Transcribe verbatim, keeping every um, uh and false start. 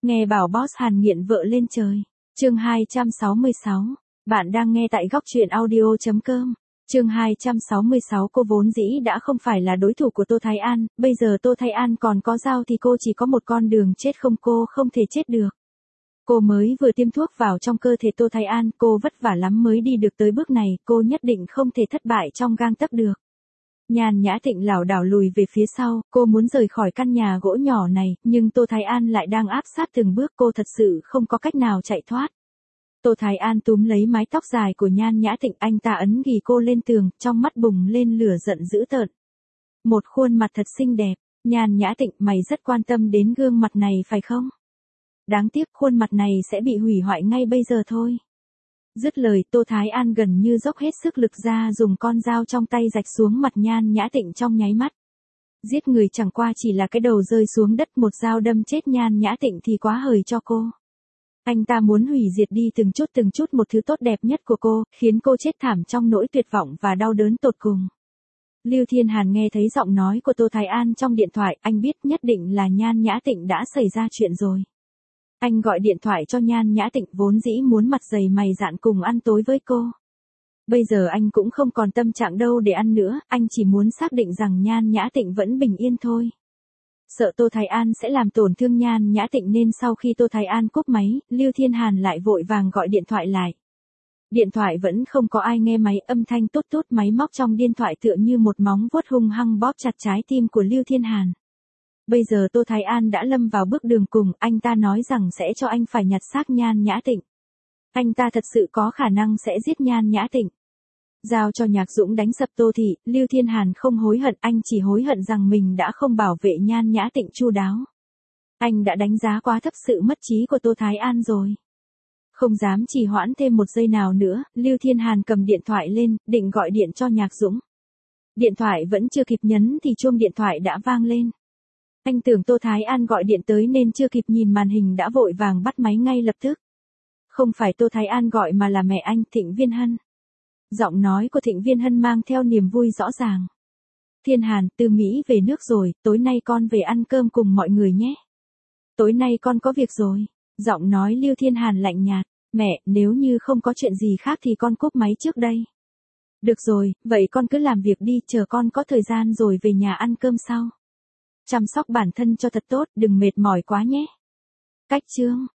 Nghe bảo boss Hàn nghiện vợ lên trời. Chương hai trăm sáu mươi sáu. Bạn đang nghe tại góc truyện audio chấm com. Chương hai trăm sáu mươi sáu. Cô vốn dĩ đã không phải là đối thủ của Tô Thái An, bây giờ Tô Thái An còn có dao thì cô chỉ có một con đường chết không, cô không thể chết được. Cô mới vừa tiêm thuốc vào trong cơ thể Tô Thái An, cô vất vả lắm mới đi được tới bước này, cô nhất định không thể thất bại trong gang tấc được. Nhan Nhã Tịnh lảo đảo lùi về phía sau, cô muốn rời khỏi căn nhà gỗ nhỏ này, nhưng Tô Thái An lại đang áp sát từng bước, cô thật sự không có cách nào chạy thoát. Tô Thái An túm lấy mái tóc dài của Nhan Nhã Tịnh, anh ta ấn ghì cô lên tường, trong mắt bùng lên lửa giận dữ tợn. Một khuôn mặt thật xinh đẹp, Nhan Nhã Tịnh, mày rất quan tâm đến gương mặt này phải không? Đáng tiếc khuôn mặt này sẽ bị hủy hoại ngay bây giờ thôi. Dứt lời, Tô Thái An gần như dốc hết sức lực ra, dùng con dao trong tay rạch xuống mặt Nhan Nhã Tịnh trong nháy mắt. Giết người chẳng qua chỉ là cái đầu rơi xuống đất, một dao đâm chết Nhan Nhã Tịnh thì quá hời cho cô. Anh ta muốn hủy diệt đi từng chút từng chút một thứ tốt đẹp nhất của cô, khiến cô chết thảm trong nỗi tuyệt vọng và đau đớn tột cùng. Lưu Thiên Hàn nghe thấy giọng nói của Tô Thái An trong điện thoại, anh biết nhất định là Nhan Nhã Tịnh đã xảy ra chuyện rồi. Anh gọi điện thoại cho Nhan Nhã Tịnh, vốn dĩ muốn mặt dày mày dạn cùng ăn tối với cô. Bây giờ anh cũng không còn tâm trạng đâu để ăn nữa, anh chỉ muốn xác định rằng Nhan Nhã Tịnh vẫn bình yên thôi. Sợ Tô Thái An sẽ làm tổn thương Nhan Nhã Tịnh nên sau khi Tô Thái An cúp máy, Lưu Thiên Hàn lại vội vàng gọi điện thoại lại. Điện thoại vẫn không có ai nghe máy, âm thanh tốt tốt máy móc trong điện thoại tựa như một móng vuốt hung hăng bóp chặt trái tim của Lưu Thiên Hàn. Bây giờ Tô Thái An đã lâm vào bước đường cùng, anh ta nói rằng sẽ cho anh phải nhặt xác Nhan Nhã Tịnh. Anh ta thật sự có khả năng sẽ giết Nhan Nhã Tịnh. Giao cho Nhạc Dũng đánh sập Tô Thị, Lưu Thiên Hàn không hối hận, anh chỉ hối hận rằng mình đã không bảo vệ Nhan Nhã Tịnh chu đáo. Anh đã đánh giá quá thấp sự mất trí của Tô Thái An rồi. Không dám trì hoãn thêm một giây nào nữa, Lưu Thiên Hàn cầm điện thoại lên, định gọi điện cho Nhạc Dũng. Điện thoại vẫn chưa kịp nhấn thì chuông điện thoại đã vang lên. Anh tưởng Tô Thái An gọi điện tới nên chưa kịp nhìn màn hình đã vội vàng bắt máy ngay lập tức. Không phải Tô Thái An gọi mà là mẹ anh, Thịnh Viên Hân. Giọng nói của Thịnh Viên Hân mang theo niềm vui rõ ràng. Thiên Hàn, từ Mỹ về nước rồi, tối nay con về ăn cơm cùng mọi người nhé. Tối nay con có việc rồi. Giọng nói Lưu Thiên Hàn lạnh nhạt. Mẹ, nếu như không có chuyện gì khác thì con cúp máy trước đây. Được rồi, vậy con cứ làm việc đi, chờ con có thời gian rồi về nhà ăn cơm sau. Chăm sóc bản thân cho thật tốt, đừng mệt mỏi quá nhé. Cách chương.